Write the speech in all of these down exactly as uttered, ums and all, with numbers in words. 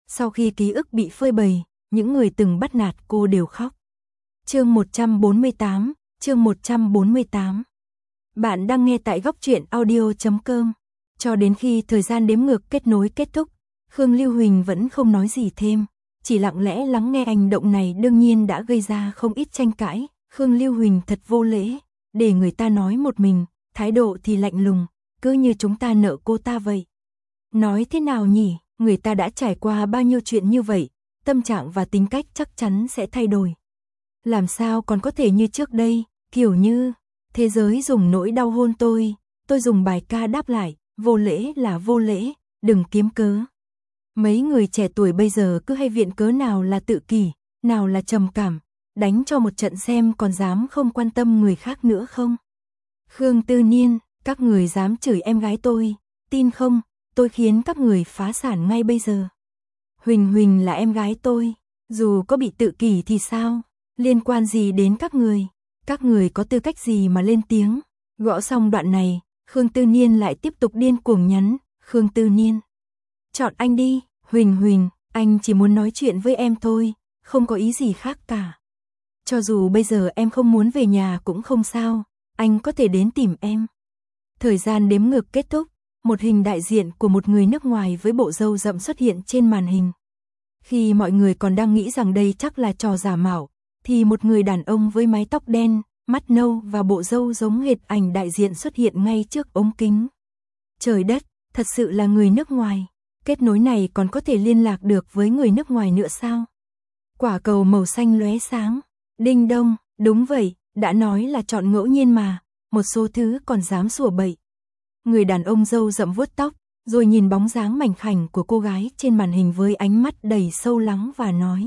Sau khi ký ức bị phơi bày, những người từng bắt nạt cô đều khóc. Chương một trăm bốn mươi tám, chương một trăm bốn mươi tám. Bạn đang nghe tại góc truyện audio chấm com. Cho đến khi thời gian đếm ngược kết nối kết thúc, Khương Lưu Huỳnh vẫn không nói gì thêm, chỉ lặng lẽ lắng nghe. Hành động này đương nhiên đã gây ra không ít tranh cãi. Khương Lưu Huỳnh thật vô lễ, để người ta nói một mình, thái độ thì lạnh lùng, cứ như chúng ta nợ cô ta vậy. Nói thế nào nhỉ, người ta đã trải qua bao nhiêu chuyện như vậy, tâm trạng và tính cách chắc chắn sẽ thay đổi. Làm sao còn có thể như trước đây, kiểu như, thế giới dùng nỗi đau hôn tôi, tôi dùng bài ca đáp lại, vô lễ là vô lễ, đừng kiếm cớ. Mấy người trẻ tuổi bây giờ cứ hay viện cớ nào là tự kỷ, nào là trầm cảm, đánh cho một trận xem còn dám không quan tâm người khác nữa không. Khương Tư Niên, các người dám chửi em gái tôi, tin không, tôi khiến các người phá sản ngay bây giờ. Huỳnh Huỳnh là em gái tôi, dù có bị tự kỷ thì sao, liên quan gì đến các người, các người có tư cách gì mà lên tiếng. Gõ xong đoạn này, Khương Tư Niên lại tiếp tục điên cuồng nhắn, Khương Tư Niên. Chọn anh đi, Huỳnh Huỳnh, anh chỉ muốn nói chuyện với em thôi, không có ý gì khác cả. Cho dù bây giờ em không muốn về nhà cũng không sao, anh có thể đến tìm em. Thời gian đếm ngược kết thúc, một hình đại diện của một người nước ngoài với bộ râu rậm xuất hiện trên màn hình. Khi mọi người còn đang nghĩ rằng đây chắc là trò giả mạo, thì một người đàn ông với mái tóc đen, mắt nâu và bộ râu giống hệt ảnh đại diện xuất hiện ngay trước ống kính. Trời đất, thật sự là người nước ngoài. Kết nối này còn có thể liên lạc được với người nước ngoài nữa sao? Quả cầu màu xanh lóe sáng. Đinh đông, đúng vậy, đã nói là chọn ngẫu nhiên mà, một số thứ còn dám sủa bậy. Người đàn ông râu rậm vuốt tóc, rồi nhìn bóng dáng mảnh khảnh của cô gái trên màn hình với ánh mắt đầy sâu lắng và nói.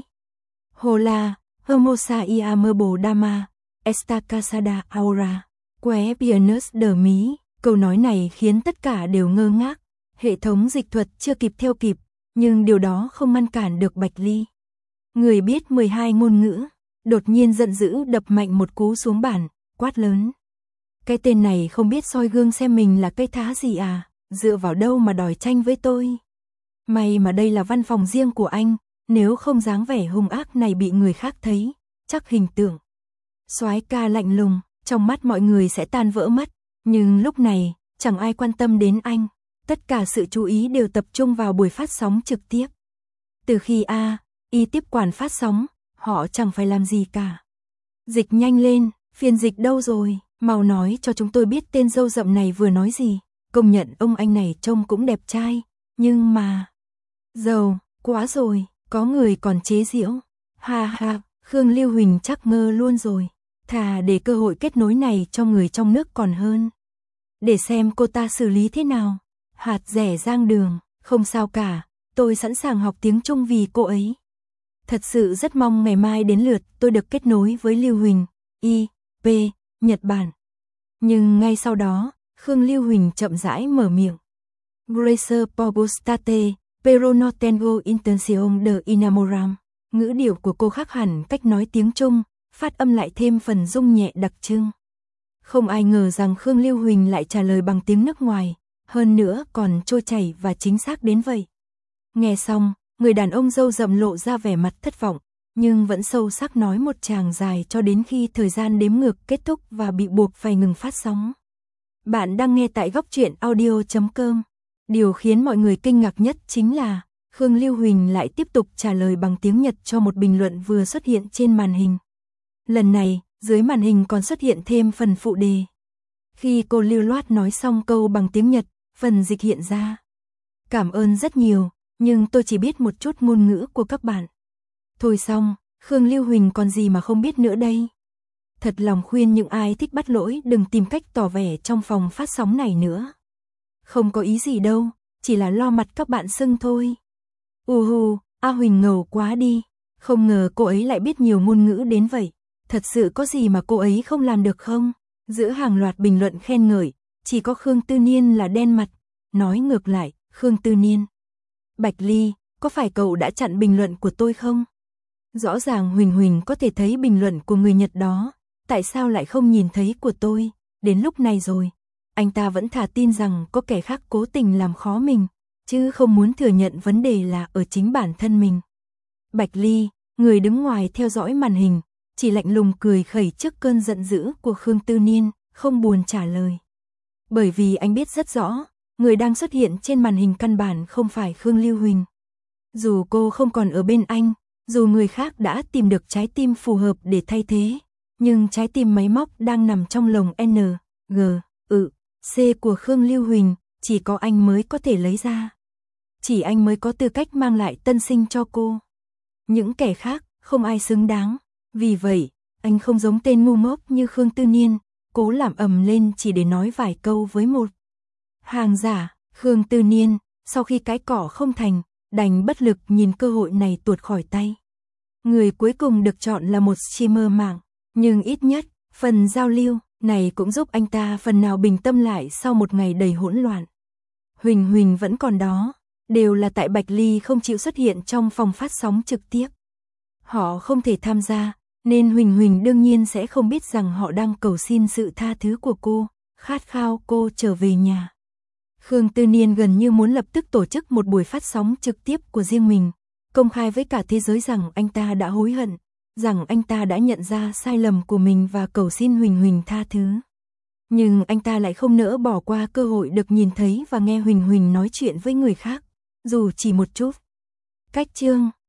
Hola, hermosa y amable dama, esta casada ahora, que vienes de mí. Câu nói này khiến tất cả đều ngơ ngác. Hệ thống dịch thuật chưa kịp theo kịp, nhưng điều đó không ngăn cản được Bạch Ly. Người biết mười hai ngôn ngữ, đột nhiên giận dữ đập mạnh một cú xuống bàn, quát lớn. Cái tên này không biết soi gương xem mình là cây thá gì à, dựa vào đâu mà đòi tranh với tôi. May mà đây là văn phòng riêng của anh, nếu không dáng vẻ hung ác này bị người khác thấy, chắc hình tượng soái ca lạnh lùng, trong mắt mọi người sẽ tan vỡ mất. Nhưng lúc này, chẳng ai quan tâm đến anh, tất cả sự chú ý đều tập trung vào buổi phát sóng trực tiếp. Từ khi A, Y tiếp quản phát sóng, họ chẳng phải làm gì cả. Dịch nhanh lên, phiên dịch đâu rồi, mau nói cho chúng tôi biết tên râu rậm này vừa nói gì. Công nhận ông anh này trông cũng đẹp trai, nhưng mà... Giàu, quá rồi, có người còn chế giễu. Ha ha, Khương Lưu Huỳnh chắc ngơ luôn rồi. Thà để cơ hội kết nối này cho người trong nước còn hơn. Để xem cô ta xử lý thế nào. Hạt rẻ giang đường, không sao cả, tôi sẵn sàng học tiếng Trung vì cô ấy. Thật sự rất mong ngày mai đến lượt tôi được kết nối với Lưu Huỳnh, I, P, Nhật Bản. Nhưng ngay sau đó, Khương Lưu Huỳnh chậm rãi mở miệng. Grace Pogustate, pero no tengo intención de enamoram. Ngữ điệu của cô khác hẳn cách nói tiếng Trung, phát âm lại thêm phần rung nhẹ đặc trưng. Không ai ngờ rằng Khương Lưu Huỳnh lại trả lời bằng tiếng nước ngoài, hơn nữa còn trôi chảy và chính xác đến vậy. Nghe xong, người đàn ông râu rậm lộ ra vẻ mặt thất vọng, nhưng vẫn sâu sắc nói một tràng dài cho đến khi thời gian đếm ngược kết thúc và bị buộc phải ngừng phát sóng. Bạn đang nghe tại góc truyện audio chấm com. Điều khiến mọi người kinh ngạc nhất chính là Khương Lưu Huỳnh lại tiếp tục trả lời bằng tiếng Nhật cho một bình luận vừa xuất hiện trên màn hình. Lần này, dưới màn hình còn xuất hiện thêm phần phụ đề. Khi cô lưu loát nói xong câu bằng tiếng Nhật, phần dịch hiện ra. Cảm ơn rất nhiều, nhưng tôi chỉ biết một chút ngôn ngữ của các bạn. Thôi xong, Khương Lưu Huỳnh còn gì mà không biết nữa đây. Thật lòng khuyên những ai thích bắt lỗi đừng tìm cách tỏ vẻ trong phòng phát sóng này nữa. Không có ý gì đâu, chỉ là lo mặt các bạn sưng thôi. U hu, A Huỳnh ngầu quá đi, không ngờ cô ấy lại biết nhiều ngôn ngữ đến vậy. Thật sự có gì mà cô ấy không làm được không? Giữa hàng loạt bình luận khen ngợi, chỉ có Khương Tư Niên là đen mặt. Nói ngược lại, Khương Tư Niên. Bạch Ly, có phải cậu đã chặn bình luận của tôi không? Rõ ràng Huỳnh Huỳnh có thể thấy bình luận của người Nhật đó, tại sao lại không nhìn thấy của tôi? Đến lúc này rồi, anh ta vẫn thà tin rằng có kẻ khác cố tình làm khó mình, chứ không muốn thừa nhận vấn đề là ở chính bản thân mình. Bạch Ly, người đứng ngoài theo dõi màn hình, chỉ lạnh lùng cười khẩy trước cơn giận dữ của Khương Tư Niên, không buồn trả lời. Bởi vì anh biết rất rõ, người đang xuất hiện trên màn hình căn bản không phải Khương Lưu Huỳnh. Dù cô không còn ở bên anh, dù người khác đã tìm được trái tim phù hợp để thay thế, nhưng trái tim máy móc đang nằm trong lồng N, G, ự, C của Khương Lưu Huỳnh, chỉ có anh mới có thể lấy ra. Chỉ anh mới có tư cách mang lại tân sinh cho cô. Những kẻ khác, không ai xứng đáng. Vì vậy, anh không giống tên ngu ngốc như Khương Tư Niên, cố làm ầm lên chỉ để nói vài câu với một hàng giả. Khương Tư Niên, sau khi cái cỏ không thành, đành bất lực nhìn cơ hội này tuột khỏi tay. Người cuối cùng được chọn là một streamer mạng, nhưng ít nhất, phần giao lưu này cũng giúp anh ta phần nào bình tâm lại sau một ngày đầy hỗn loạn. Huỳnh Huỳnh vẫn còn đó, đều là tại Bạch Ly không chịu xuất hiện trong phòng phát sóng trực tiếp. Họ không thể tham gia, nên Huỳnh Huỳnh đương nhiên sẽ không biết rằng họ đang cầu xin sự tha thứ của cô, khát khao cô trở về nhà. Khương Tư Niên gần như muốn lập tức tổ chức một buổi phát sóng trực tiếp của riêng mình, công khai với cả thế giới rằng anh ta đã hối hận, rằng anh ta đã nhận ra sai lầm của mình và cầu xin Huỳnh Huỳnh tha thứ. Nhưng anh ta lại không nỡ bỏ qua cơ hội được nhìn thấy và nghe Huỳnh Huỳnh nói chuyện với người khác, dù chỉ một chút. Cách chương